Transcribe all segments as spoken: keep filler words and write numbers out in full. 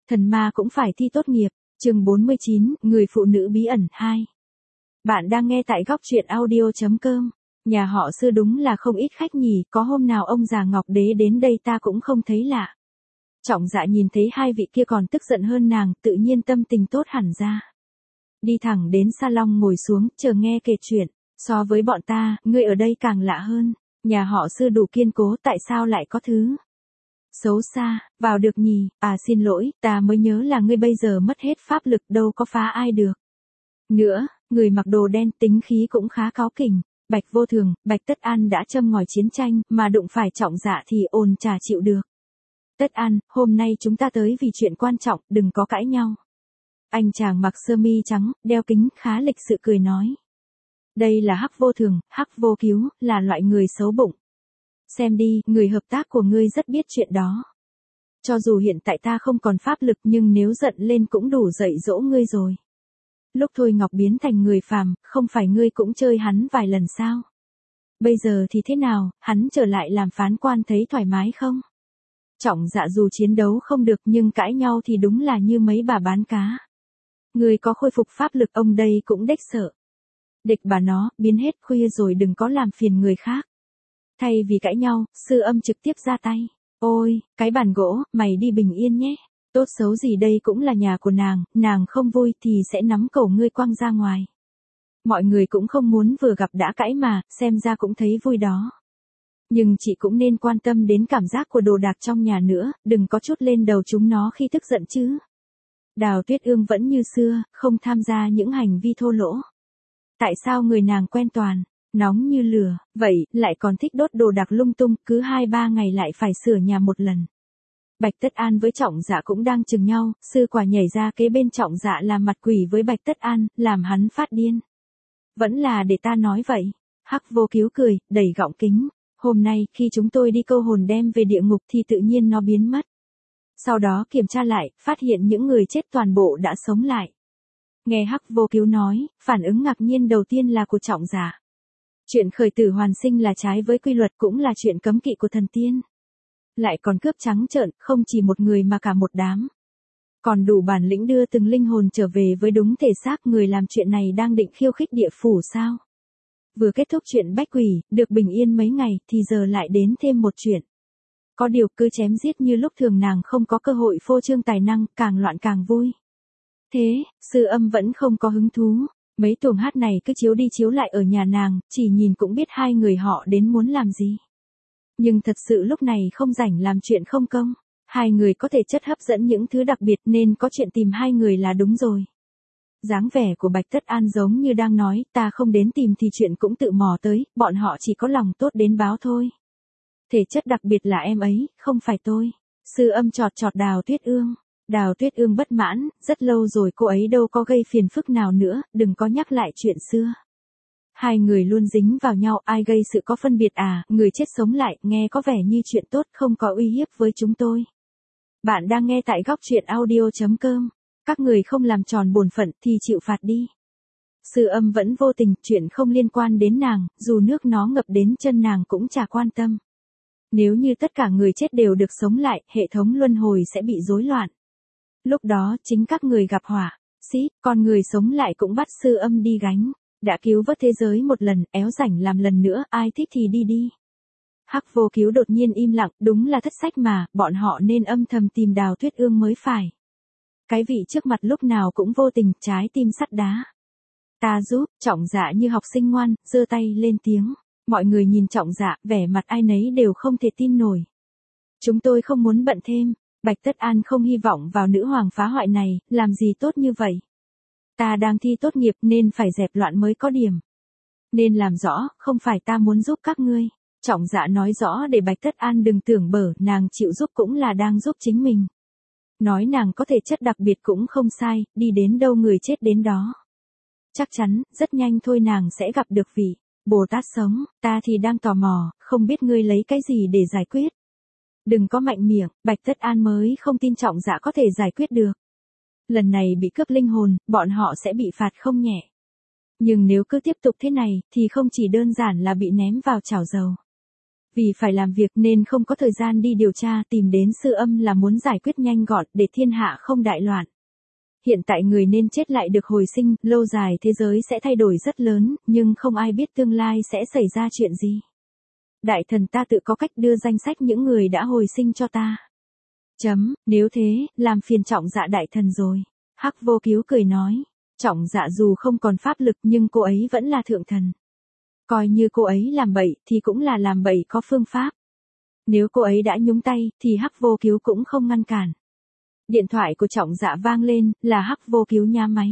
Thần ma cũng phải thi tốt nghiệp. Chương bốn mươi chín, người phụ nữ bí ẩn hai. Bạn đang nghe tại góc truyện audio chấm com. Nhà họ Sư đúng là không ít khách nhỉ, có hôm nào ông già Ngọc Đế đến đây ta cũng không thấy lạ. Trọng Dạ nhìn thấy hai vị kia còn tức giận hơn nàng, tự nhiên tâm tình tốt hẳn ra. Đi thẳng đến salon ngồi xuống, chờ nghe kể chuyện. So với bọn ta, ngươi ở đây càng lạ hơn. Nhà họ Sư đủ kiên cố, tại sao lại có thứ xấu xa, vào được nhỉ? À xin lỗi, ta mới nhớ là ngươi bây giờ mất hết pháp lực, đâu có phá ai được. Nữa, người mặc đồ đen tính khí cũng khá cáu kỉnh. Bạch Vô Thường, Bạch Tất An đã châm ngòi chiến tranh, mà đụng phải Trọng Dạ thì ồn chả chịu được. Tất An, hôm nay chúng ta tới vì chuyện quan trọng, đừng có cãi nhau. Anh chàng mặc sơ mi trắng, đeo kính, khá lịch sự cười nói. Đây là Hắc Vô Thường, Hắc Vô Cứu, là loại người xấu bụng. Xem đi, người hợp tác của ngươi rất biết chuyện đó. Cho dù hiện tại ta không còn pháp lực nhưng nếu giận lên cũng đủ dạy dỗ ngươi rồi. Lúc Thôi Ngọc biến thành người phàm, không phải ngươi cũng chơi hắn vài lần sao? Bây giờ thì thế nào, hắn trở lại làm phán quan thấy thoải mái không? Trọng Dạ dù chiến đấu không được nhưng cãi nhau thì đúng là như mấy bà bán cá. Ngươi có khôi phục pháp lực ông đây cũng đếch sợ. Địch bà nó, biến hết khuya rồi đừng có làm phiền người khác. Thay vì cãi nhau, Sư Âm trực tiếp ra tay. Ôi, cái bàn gỗ, mày đi bình yên nhé. Tốt xấu gì đây cũng là nhà của nàng, nàng không vui thì sẽ nắm cổ ngươi quăng ra ngoài. Mọi người cũng không muốn vừa gặp đã cãi mà, xem ra cũng thấy vui đó. Nhưng chị cũng nên quan tâm đến cảm giác của đồ đạc trong nhà nữa, đừng có chút lên đầu chúng nó khi tức giận chứ. Đào Tuyết Ương vẫn như xưa, không tham gia những hành vi thô lỗ. Tại sao người nàng quen toàn, nóng như lửa, vậy, lại còn thích đốt đồ đạc lung tung, cứ hai ba ngày lại phải sửa nhà một lần. Bạch Tất An với Trọng Dạ cũng đang chừng nhau, sư quả nhảy ra kế bên Trọng Dạ làm mặt quỷ với Bạch Tất An, làm hắn phát điên. Vẫn là để ta nói vậy. Hắc Vô Cứu cười, đẩy gọng kính. Hôm nay, khi chúng tôi đi câu hồn đem về địa ngục thì tự nhiên nó biến mất. Sau đó kiểm tra lại, phát hiện những người chết toàn bộ đã sống lại. Nghe Hắc Vô Cứu nói, phản ứng ngạc nhiên đầu tiên là của Trọng Dạ. Chuyện khởi tử hoàn sinh là trái với quy luật cũng là chuyện cấm kỵ của thần tiên. Lại còn cướp trắng trợn, không chỉ một người mà cả một đám. Còn đủ bản lĩnh đưa từng linh hồn trở về với đúng thể xác, người làm chuyện này đang định khiêu khích địa phủ sao? Vừa kết thúc chuyện bách quỷ, được bình yên mấy ngày thì giờ lại đến thêm một chuyện. Có điều cứ chém giết như lúc thường nàng không có cơ hội phô trương tài năng, càng loạn càng vui. Thế, Sư Âm vẫn không có hứng thú. Mấy tuồng hát này cứ chiếu đi chiếu lại ở nhà nàng, chỉ nhìn cũng biết hai người họ đến muốn làm gì. Nhưng thật sự lúc này không rảnh làm chuyện không công. Hai người có thể chất hấp dẫn những thứ đặc biệt nên có chuyện tìm hai người là đúng rồi. Dáng vẻ của Bạch Tất An giống như đang nói, ta không đến tìm thì chuyện cũng tự mò tới, bọn họ chỉ có lòng tốt đến báo thôi. Thể chất đặc biệt là em ấy, không phải tôi. Sư Âm chọt chọt Đào Tuyết Ương. Đào Tuyết Ương bất mãn, rất lâu rồi cô ấy đâu có gây phiền phức nào nữa, đừng có nhắc lại chuyện xưa. Hai người luôn dính vào nhau, ai gây sự có phân biệt à, người chết sống lại, nghe có vẻ như chuyện tốt, không có uy hiếp với chúng tôi. Bạn đang nghe tại góc truyện audio chấm com. Các người không làm tròn bổn phận thì chịu phạt đi. Sư Âm vẫn vô tình, chuyện không liên quan đến nàng, dù nước nó ngập đến chân nàng cũng chả quan tâm. Nếu như tất cả người chết đều được sống lại, hệ thống luân hồi sẽ bị rối loạn. Lúc đó chính các người gặp họa, xí, con người sống lại cũng bắt Sư Âm đi gánh. Đã cứu vớt thế giới một lần, éo rảnh làm lần nữa, ai thích thì đi đi. Hắc Vô Cứu đột nhiên im lặng, đúng là thất sách mà, bọn họ nên âm thầm tìm Đào Tuyết Ương mới phải. Cái vị trước mặt lúc nào cũng vô tình, trái tim sắt đá. Ta giúp, Trọng Dạ như học sinh ngoan, giơ tay lên tiếng. Mọi người nhìn Trọng Dạ, vẻ mặt ai nấy đều không thể tin nổi. Chúng tôi không muốn bận thêm, Bạch Tất An không hy vọng vào nữ hoàng phá hoại này, làm gì tốt như vậy. Ta đang thi tốt nghiệp nên phải dẹp loạn mới có điểm. Nên làm rõ, không phải ta muốn giúp các ngươi. Trọng Dạ nói rõ để Bạch Tất An đừng tưởng bở, nàng chịu giúp cũng là đang giúp chính mình. Nói nàng có thể chất đặc biệt cũng không sai, đi đến đâu người chết đến đó. Chắc chắn, rất nhanh thôi nàng sẽ gặp được vị Bồ Tát sống, ta thì đang tò mò, không biết ngươi lấy cái gì để giải quyết. Đừng có mạnh miệng, Bạch Tất An mới không tin Trọng Dạ có thể giải quyết được. Lần này bị cướp linh hồn, bọn họ sẽ bị phạt không nhẹ. Nhưng nếu cứ tiếp tục thế này, thì không chỉ đơn giản là bị ném vào chảo dầu. Vì phải làm việc nên không có thời gian đi điều tra, tìm đến sư âm là muốn giải quyết nhanh gọn để thiên hạ không đại loạn. Hiện tại người nên chết lại được hồi sinh, lâu dài thế giới sẽ thay đổi rất lớn, nhưng không ai biết tương lai sẽ xảy ra chuyện gì. Đại thần ta tự có cách đưa danh sách những người đã hồi sinh cho ta. Chấm, nếu thế, làm phiền Trọng Dạ đại thần rồi. Hắc Vô Cứu cười nói, Trọng Dạ dù không còn pháp lực nhưng cô ấy vẫn là thượng thần. Coi như cô ấy làm bậy thì cũng là làm bậy có phương pháp. Nếu cô ấy đã nhúng tay thì Hắc Vô Cứu cũng không ngăn cản. Điện thoại của Trọng Dạ vang lên, là Hắc Vô Cứu nhá máy.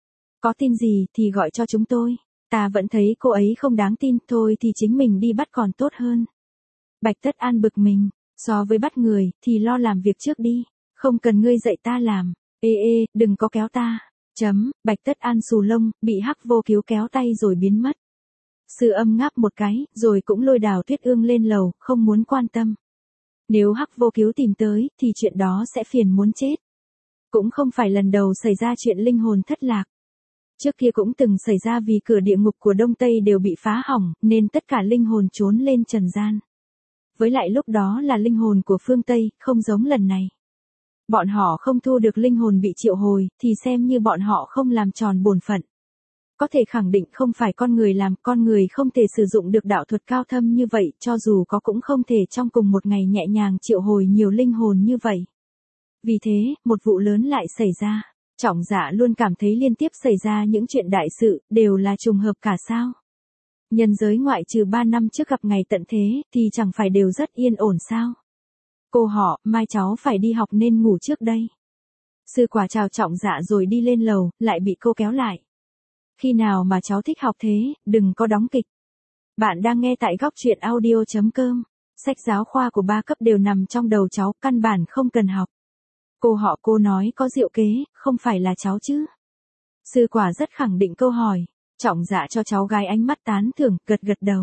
Có tin gì thì gọi cho chúng tôi, ta vẫn thấy cô ấy không đáng tin, thôi thì chính mình đi bắt còn tốt hơn. Bạch Tất An bực mình, so với bắt người thì lo làm việc trước đi, không cần ngươi dạy ta làm, ê ê, đừng có kéo ta. Chấm, Bạch Tất An xù lông, bị Hắc Vô Cứu kéo tay rồi biến mất. Sư âm ngáp một cái, rồi cũng lôi Đào Tuyết Ương lên lầu, không muốn quan tâm. Nếu Hắc Vô Cứu tìm tới, thì chuyện đó sẽ phiền muốn chết. Cũng không phải lần đầu xảy ra chuyện linh hồn thất lạc. Trước kia cũng từng xảy ra vì cửa địa ngục của Đông Tây đều bị phá hỏng, nên tất cả linh hồn trốn lên trần gian. Với lại lúc đó là linh hồn của phương Tây, không giống lần này. Bọn họ không thu được linh hồn bị triệu hồi, thì xem như bọn họ không làm tròn bổn phận. Có thể khẳng định không phải con người làm, con người không thể sử dụng được đạo thuật cao thâm như vậy, cho dù có cũng không thể trong cùng một ngày nhẹ nhàng triệu hồi nhiều linh hồn như vậy. Vì thế, một vụ lớn lại xảy ra. Trọng Dạ luôn cảm thấy liên tiếp xảy ra những chuyện đại sự, đều là trùng hợp cả sao. Nhân giới ngoại trừ ba năm trước gặp ngày tận thế, thì chẳng phải đều rất yên ổn sao. Cô họ, mai cháu phải đi học nên ngủ trước đây. Sư quả chào Trọng Dạ rồi đi lên lầu, lại bị cô kéo lại. Khi nào mà cháu thích học thế, đừng có đóng kịch. Bạn đang nghe tại góc truyện audio chấm com. Sách giáo khoa của ba cấp đều nằm trong đầu cháu, căn bản không cần học. Cô họ cô nói có diệu kế, không phải là cháu chứ. Sư quả rất khẳng định câu hỏi. Trọng Dạ cho cháu gái ánh mắt tán thưởng, gật gật đầu.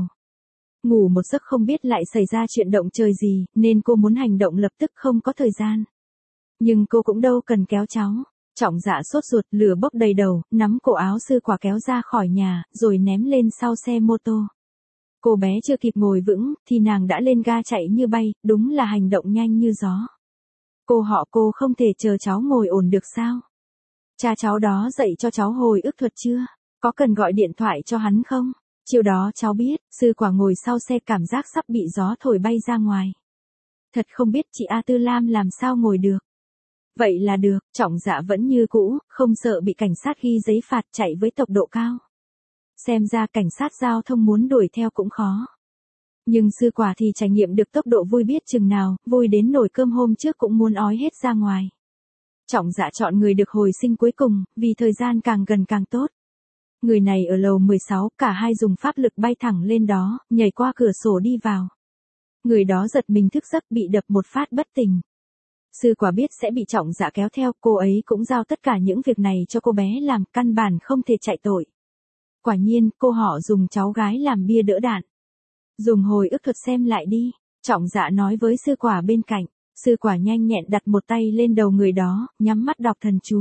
Ngủ một giấc không biết lại xảy ra chuyện động trời gì, nên cô muốn hành động lập tức không có thời gian. Nhưng cô cũng đâu cần kéo cháu. Trọng Dạ sốt ruột, lửa bốc đầy đầu, nắm cổ áo sư quả kéo ra khỏi nhà, rồi ném lên sau xe mô tô. Cô bé chưa kịp ngồi vững, thì nàng đã lên ga chạy như bay, đúng là hành động nhanh như gió. Cô họ cô không thể chờ cháu ngồi ổn được sao? Cha cháu đó dạy cho cháu hồi ức thuật chưa? Có cần gọi điện thoại cho hắn không? Chiều đó cháu biết, sư quả ngồi sau xe cảm giác sắp bị gió thổi bay ra ngoài. Thật không biết chị A Tư Lam làm sao ngồi được. Vậy là được, Trọng Dạ vẫn như cũ, không sợ bị cảnh sát ghi giấy phạt chạy với tốc độ cao. Xem ra cảnh sát giao thông muốn đuổi theo cũng khó. Nhưng sư quả thì trải nghiệm được tốc độ vui biết chừng nào, vui đến nổi cơm hôm trước cũng muốn ói hết ra ngoài. Trọng Dạ chọn người được hồi sinh cuối cùng, vì thời gian càng gần càng tốt. Người này ở lầu mười sáu, cả hai dùng pháp lực bay thẳng lên đó, nhảy qua cửa sổ đi vào. Người đó giật mình thức giấc bị đập một phát bất tỉnh. Sư quả biết sẽ bị Trọng Dạ kéo theo, cô ấy cũng giao tất cả những việc này cho cô bé làm, căn bản không thể chạy tội. Quả nhiên, cô họ dùng cháu gái làm bia đỡ đạn. Dùng hồi ức thuật xem lại đi, Trọng Dạ nói với sư quả bên cạnh. Sư quả nhanh nhẹn đặt một tay lên đầu người đó, nhắm mắt đọc thần chú.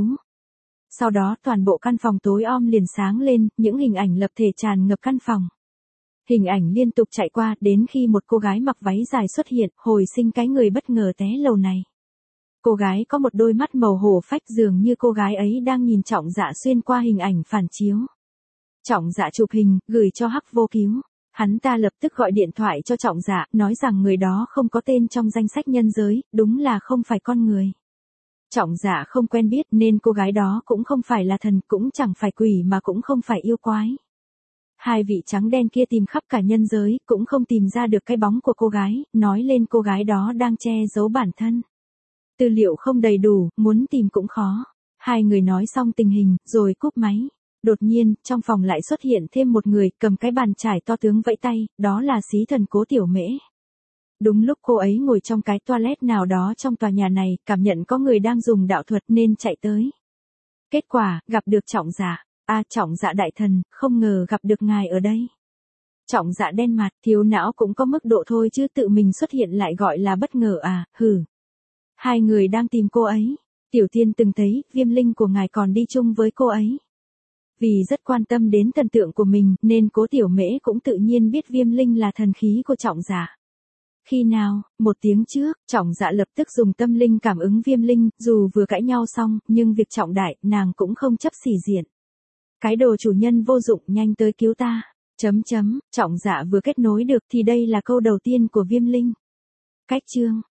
Sau đó toàn bộ căn phòng tối om liền sáng lên, những hình ảnh lập thể tràn ngập căn phòng. Hình ảnh liên tục chạy qua, đến khi một cô gái mặc váy dài xuất hiện, hồi sinh cái người bất ngờ té lầu này. Cô gái có một đôi mắt màu hổ phách, dường như cô gái ấy đang nhìn Trọng Dạ xuyên qua hình ảnh phản chiếu. Trọng Dạ chụp hình, gửi cho Hắc Vô Cứu. Hắn ta lập tức gọi điện thoại cho Trọng Dạ, nói rằng người đó không có tên trong danh sách nhân giới, đúng là không phải con người. Trọng Dạ không quen biết nên cô gái đó cũng không phải là thần, cũng chẳng phải quỷ mà cũng không phải yêu quái. Hai vị trắng đen kia tìm khắp cả nhân giới, cũng không tìm ra được cái bóng của cô gái, nói lên cô gái đó đang che giấu bản thân. Tư liệu không đầy đủ, muốn tìm cũng khó. Hai người nói xong tình hình, rồi cúp máy. Đột nhiên, trong phòng lại xuất hiện thêm một người, cầm cái bàn chải to tướng vẫy tay, đó là xí thần Cố Tiểu Mễ. Đúng lúc cô ấy ngồi trong cái toilet nào đó trong tòa nhà này, cảm nhận có người đang dùng đạo thuật nên chạy tới. Kết quả, gặp được Trọng Dạ. A Trọng Dạ đại thần, không ngờ gặp được ngài ở đây. Trọng Dạ đen mặt, thiếu não cũng có mức độ thôi chứ tự mình xuất hiện lại gọi là bất ngờ à, hử. Hai người đang tìm cô ấy. Tiểu Thiên từng thấy, viêm linh của ngài còn đi chung với cô ấy. Vì rất quan tâm đến thần tượng của mình, nên Cố Tiểu Mễ cũng tự nhiên biết viêm linh là thần khí của Trọng Dạ. Khi nào, một tiếng trước, Trọng Dạ lập tức dùng tâm linh cảm ứng Viêm Linh, dù vừa cãi nhau xong, nhưng việc trọng đại, nàng cũng không chấp xỉ diện. Cái đồ chủ nhân vô dụng, nhanh tới cứu ta. Chấm chấm, Trọng Dạ vừa kết nối được thì đây là câu đầu tiên của Viêm Linh. Cách chương